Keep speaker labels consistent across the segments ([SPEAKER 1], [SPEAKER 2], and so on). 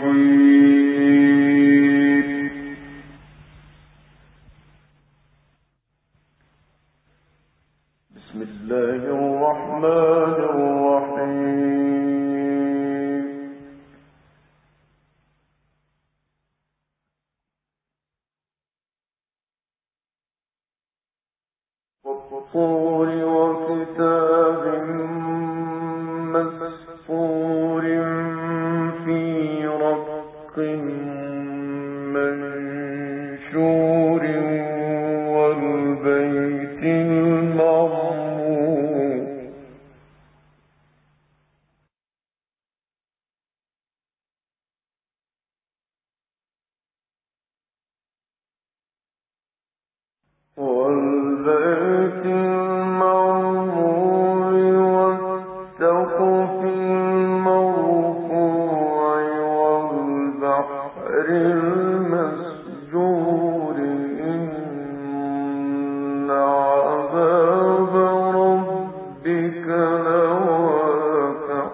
[SPEAKER 1] والطور وكتاب مسطور في رق منشور والبيت المعمور والبيت المعمور والسقف المرفوع والبحر المسجور إن عذاب ربك لواقع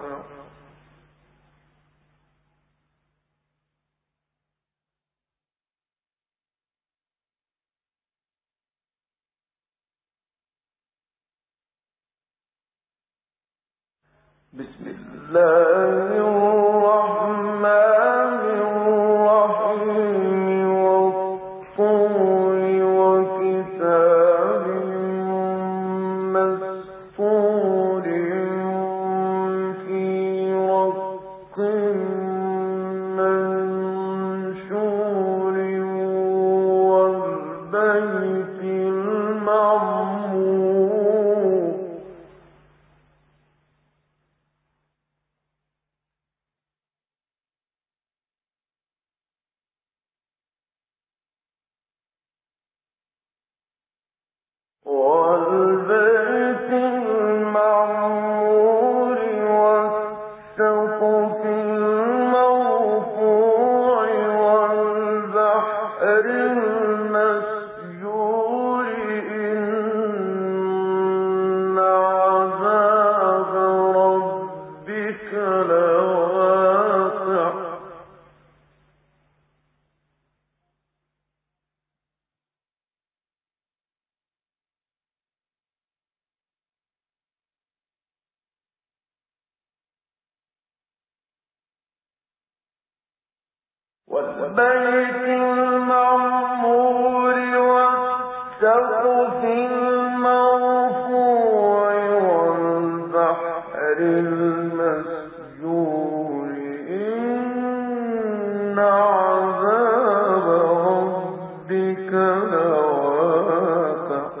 [SPEAKER 1] بسم الله الرحمن الرحيم والطور وكتاب مسطور في رق منشور والبيت المعمور والبيت المعمور والسقف المرفوع والبحر المسجور إن عذاب ربك لواقع والبيت المعمور والسقف المرفوع والبحر المسجور إن عذاب ربك لواقع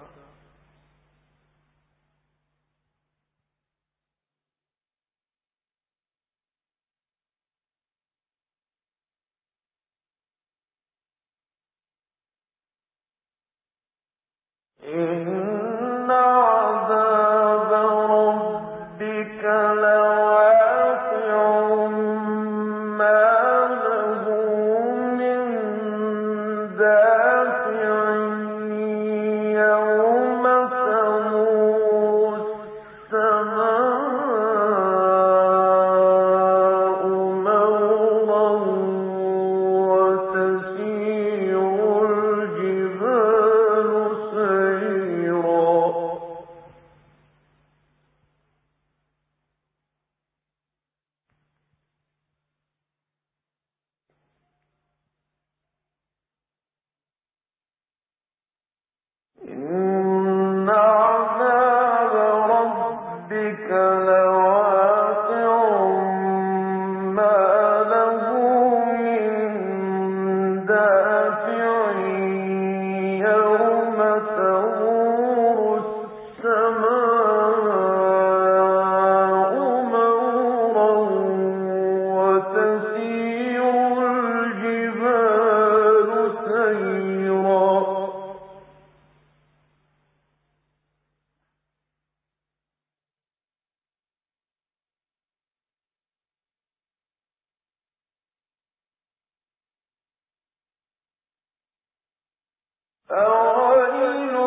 [SPEAKER 1] إن عذاب ربك لواقع ما له من دافع يوم تمور السماء مورا وتسير الجبال سيرا إن عذاب ربك لواقع ما له من دافع يوم تمور السماء مورا وتسير الجبال سيرا فويل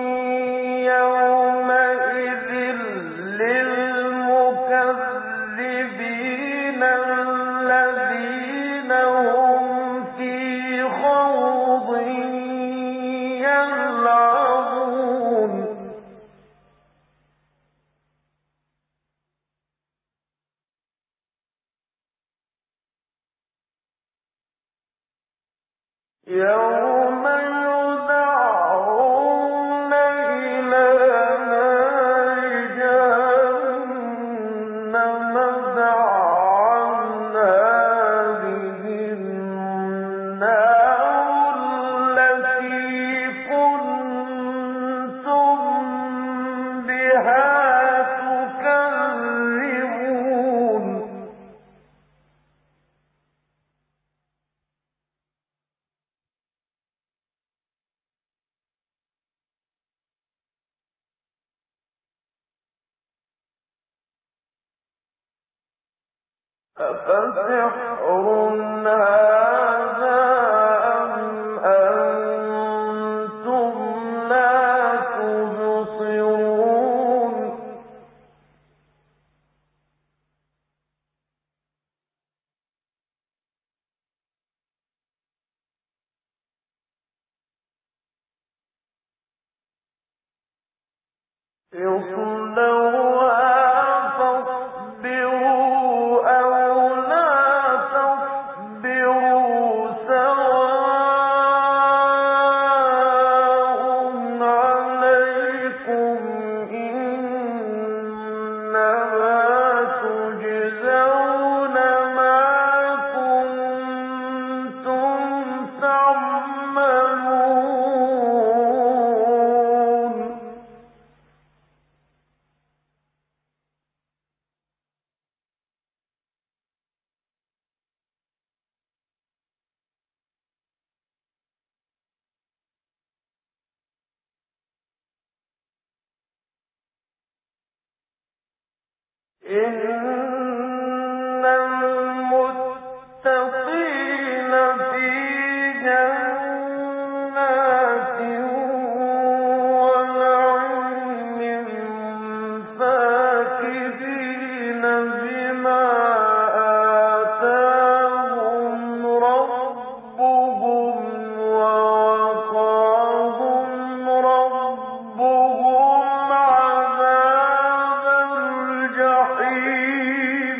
[SPEAKER 1] يومئذ للمكذبين الذين يوم يدعون إلى نار جهنم دعا هذه النار التي كنتم بها تكذبون أفسحر هذا أم أنتم لا تبصرون اصلوها فاصبروا أو لا تصبروا سواء عليكم إنما تجزون ما كنتم تعملون إن المتقين في جنات ونعيم فاكهين بما آتاهم ربهم ووقاهم ربهم عذاب الجحيم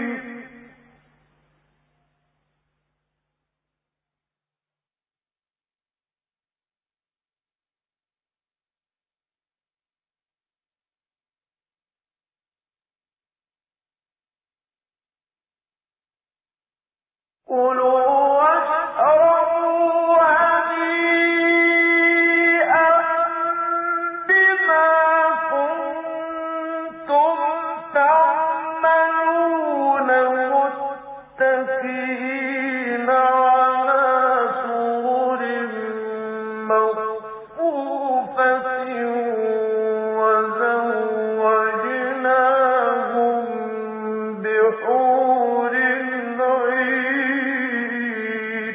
[SPEAKER 1] كلوا واشربوا هنيئا بما كنتم تعملون متكئين على سرر مصفوفة وزوجناهم بحور عين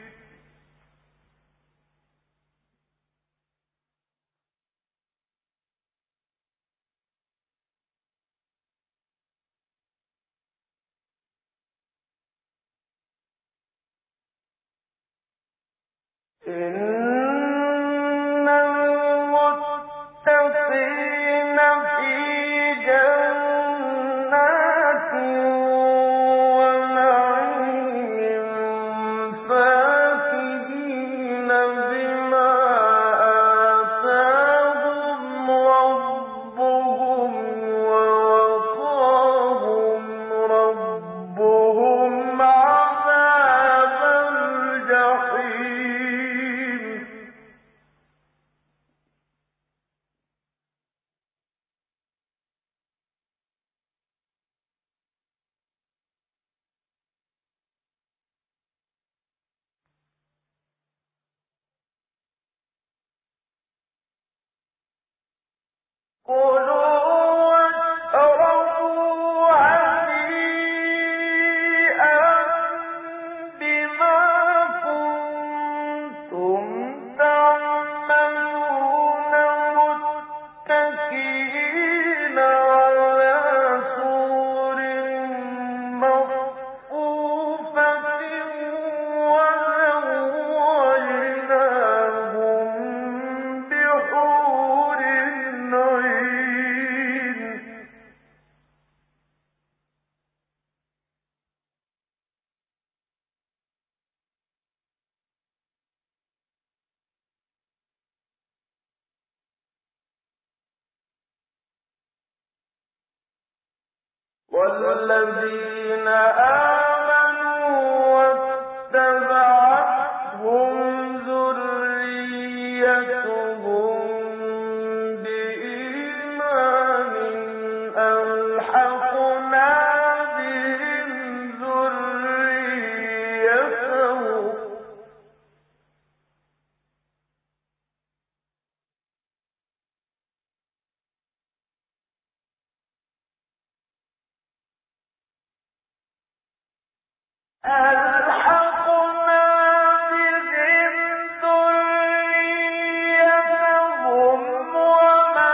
[SPEAKER 1] إن المتقين في جنات ونعيم فاكهين بما آتاهم ربهم ووقاهم ربهم عذاب الجحيم كلوا واشربوا هنيئا بما كنتم تعملون متكئين على سرر مصفوفة وزوجناهم بحور عين والذين آمنوا واتبعتهم ذريتهم بإيمان ألحقنا بهم ذريتهم وما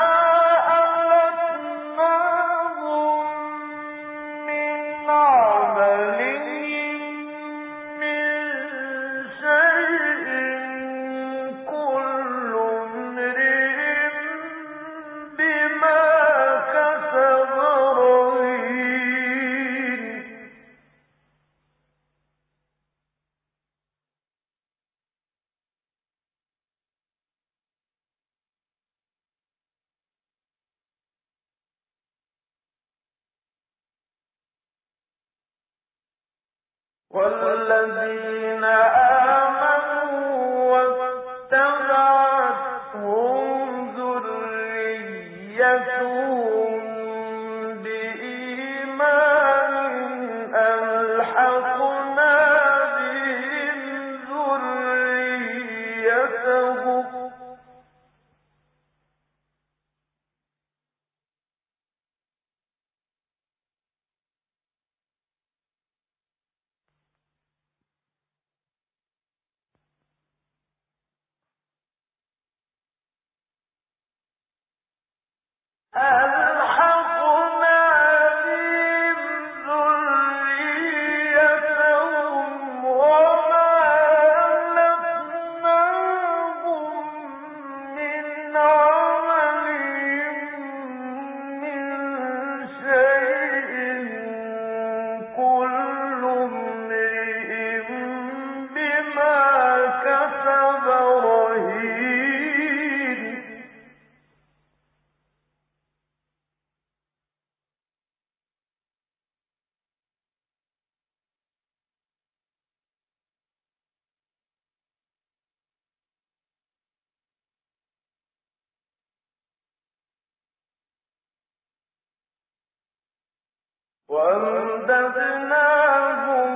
[SPEAKER 1] ألتناهم من عملهم من شيء كل امرئ بما كسب رهين والذين آمنوا واتبعتهم ذريتهم بإيمان ألحقنا بهم ذريتهم ألحقنا بهم ذريتهم وما ألتناهم من عملهم من شيء كل امرئ بما كسب رهين وأمددناهم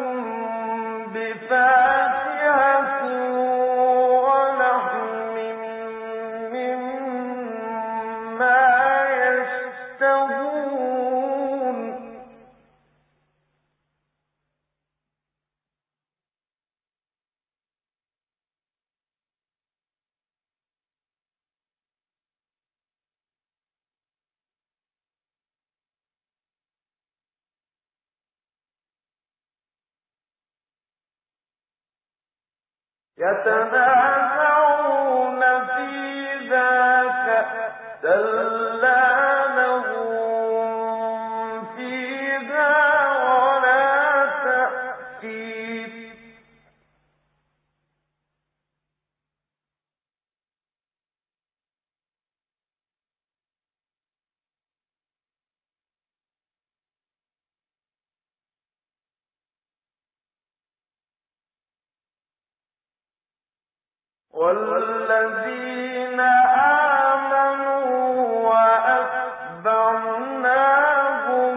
[SPEAKER 1] بفاكهة ولحم مما يشتهون يتنازعون فيها كأسا لا لهم فيها ولا تأثيم والذين آمنوا وأتبعناهم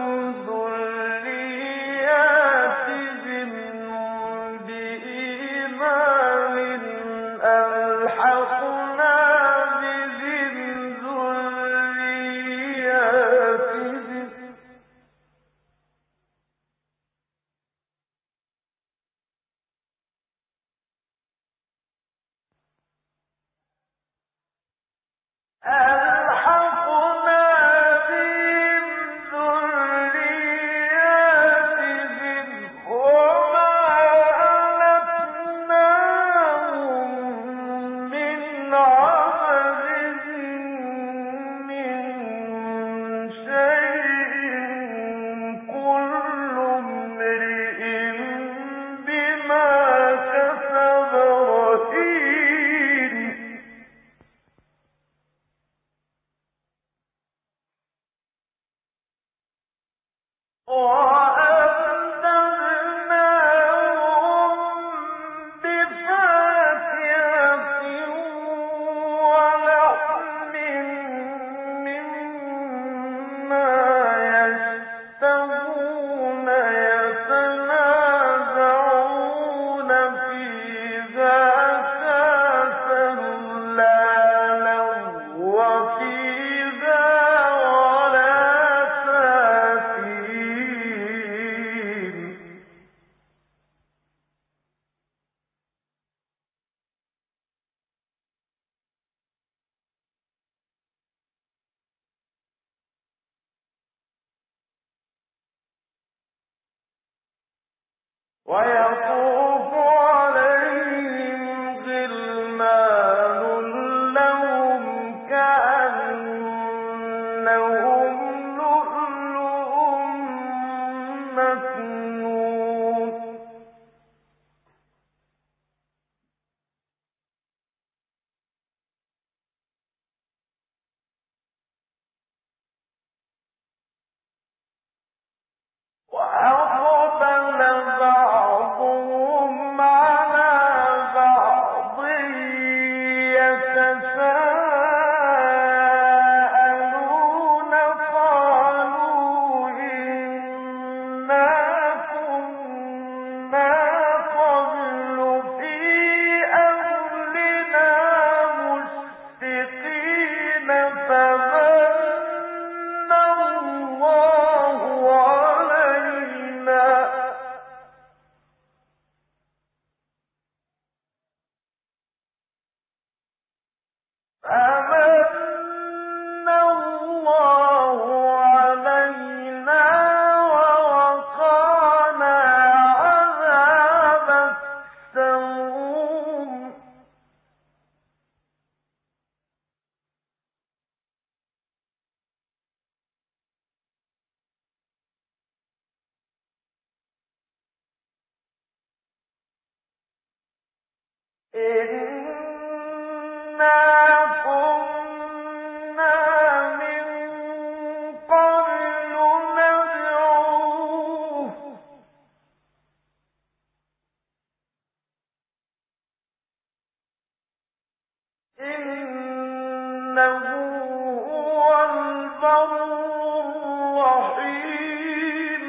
[SPEAKER 1] ذرياتهم بإيمان ألحقنا بهم ذرياتهم ألحقنا بهم ذرياتهم وما ألتناهم من عملهم من شيء كل امرئ بما كسب رهين ويطوف عليهم غلمان لهم كأنهم لؤلؤ مكنون وأقبل بعضهم على بعض يتساءلون قالوا إنا كنا قبل في أهلنا مشفقين فمن الله علينا ووقانا عذاب السموم إنا كنا من قبل ندعوه إنه هو البر الرحيم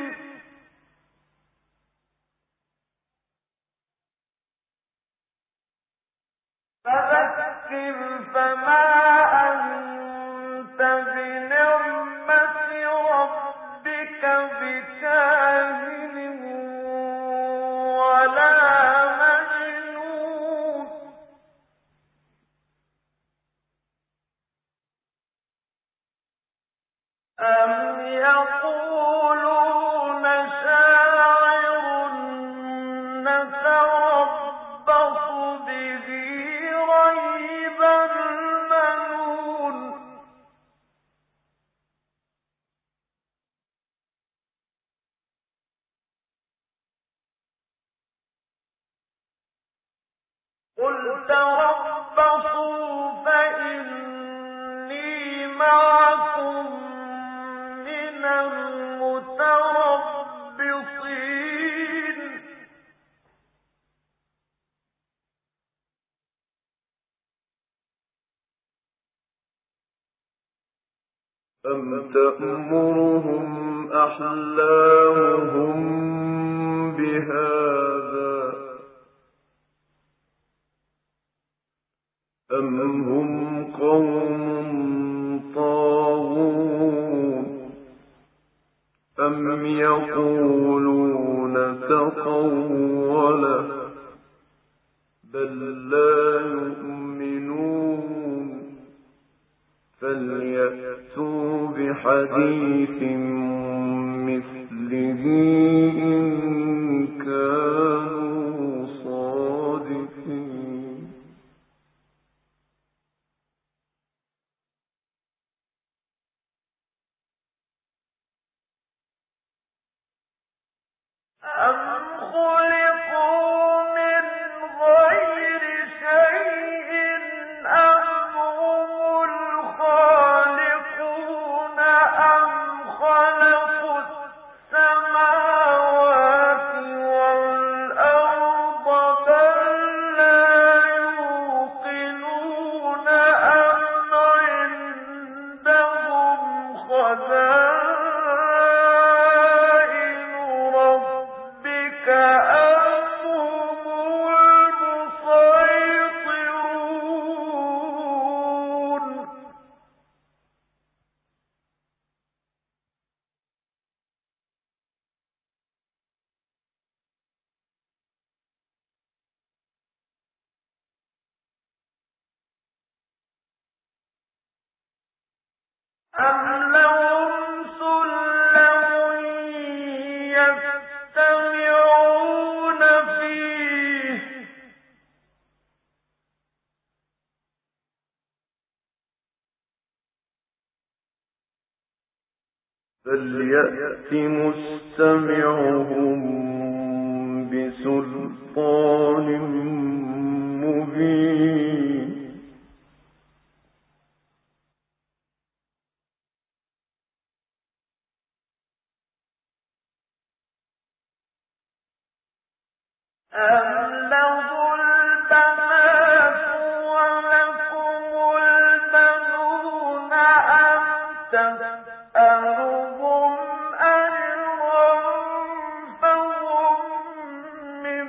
[SPEAKER 1] فذكر فما أنت بنعمة ربك بكاهن ولا مجنون أم يقولون شاعر نتربص به ريب المنون قل تربصوا فإني معكم من المتربصين أم تأمرهم أحلامهم بهذا أم هم قوم طاغون أم يقولون تقوله بل لا يؤمنون فليأتوا بحديث مثله إن كانوا صادقين أم خلقوا من غير شيء أم هم الخالقون أم خلقوا السماوات والأرض بل لا يوقنون أم عندهم خزائن ربك أم هم المسيطرون أم لهم سلم يستمعون فليأت مستمعهم بسلطان مبين أم له البنات ولكم البنون أم تسألهم أجرا فهم من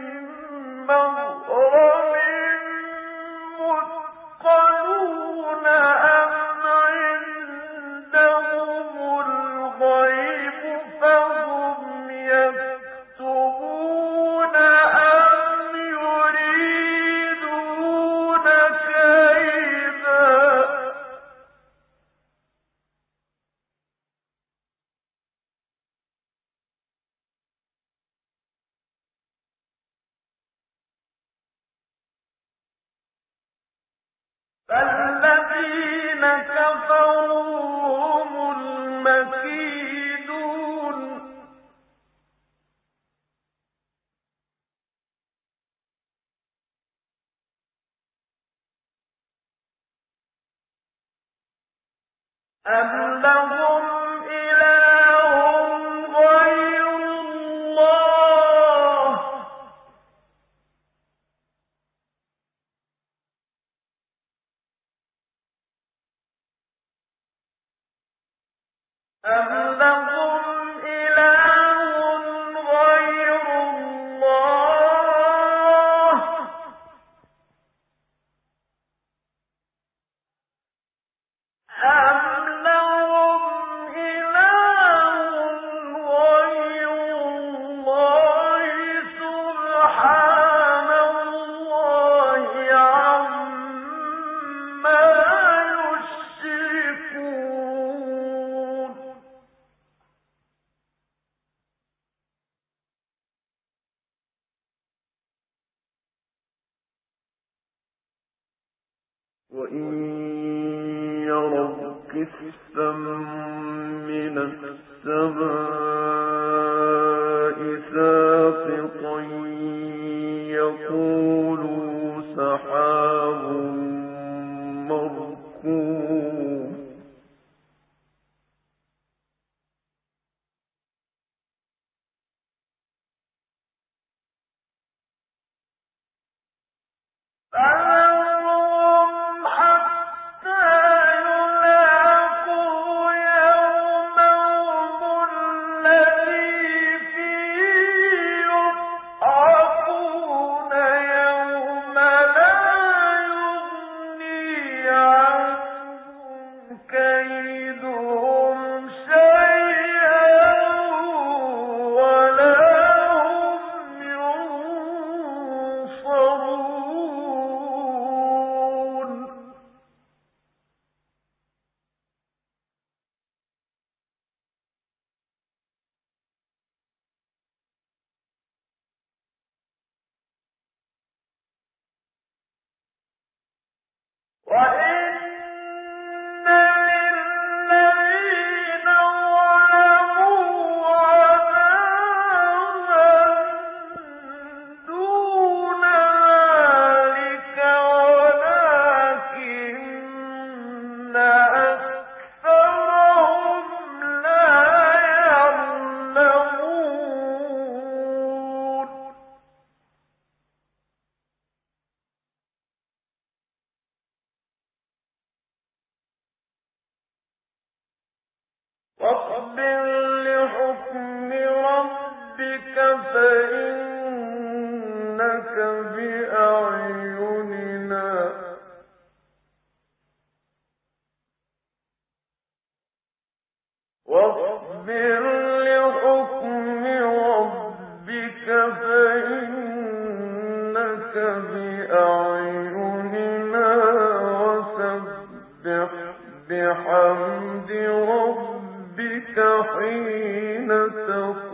[SPEAKER 1] مغرم مثقلون أم عندهم الغيب فهم يكتبون أم يريدون كيدا فالذين كفروا هم المكيدون أم لهم إله غير الله أم لهم إله غير الله أم لهم إله غير الله سبحان الله عما يشركون وإن يروا كسفا من السماء ساقطا يقولوا سحاب مركوم فذرهم حتى يلاقوا يومهم الذي فيه يصعقون يوم لا يغني عنهم كيدهم شيئا ولا هم ينصرون وإن للذين ظلموا عذابا دون ذلك ولكن أكثرهم لا يعلمون واصبر لحكم ربك فإنك بأعيننا واصبر لحكم ربك فإنك بأعيننا وسبح بحمد ربك حين تقوم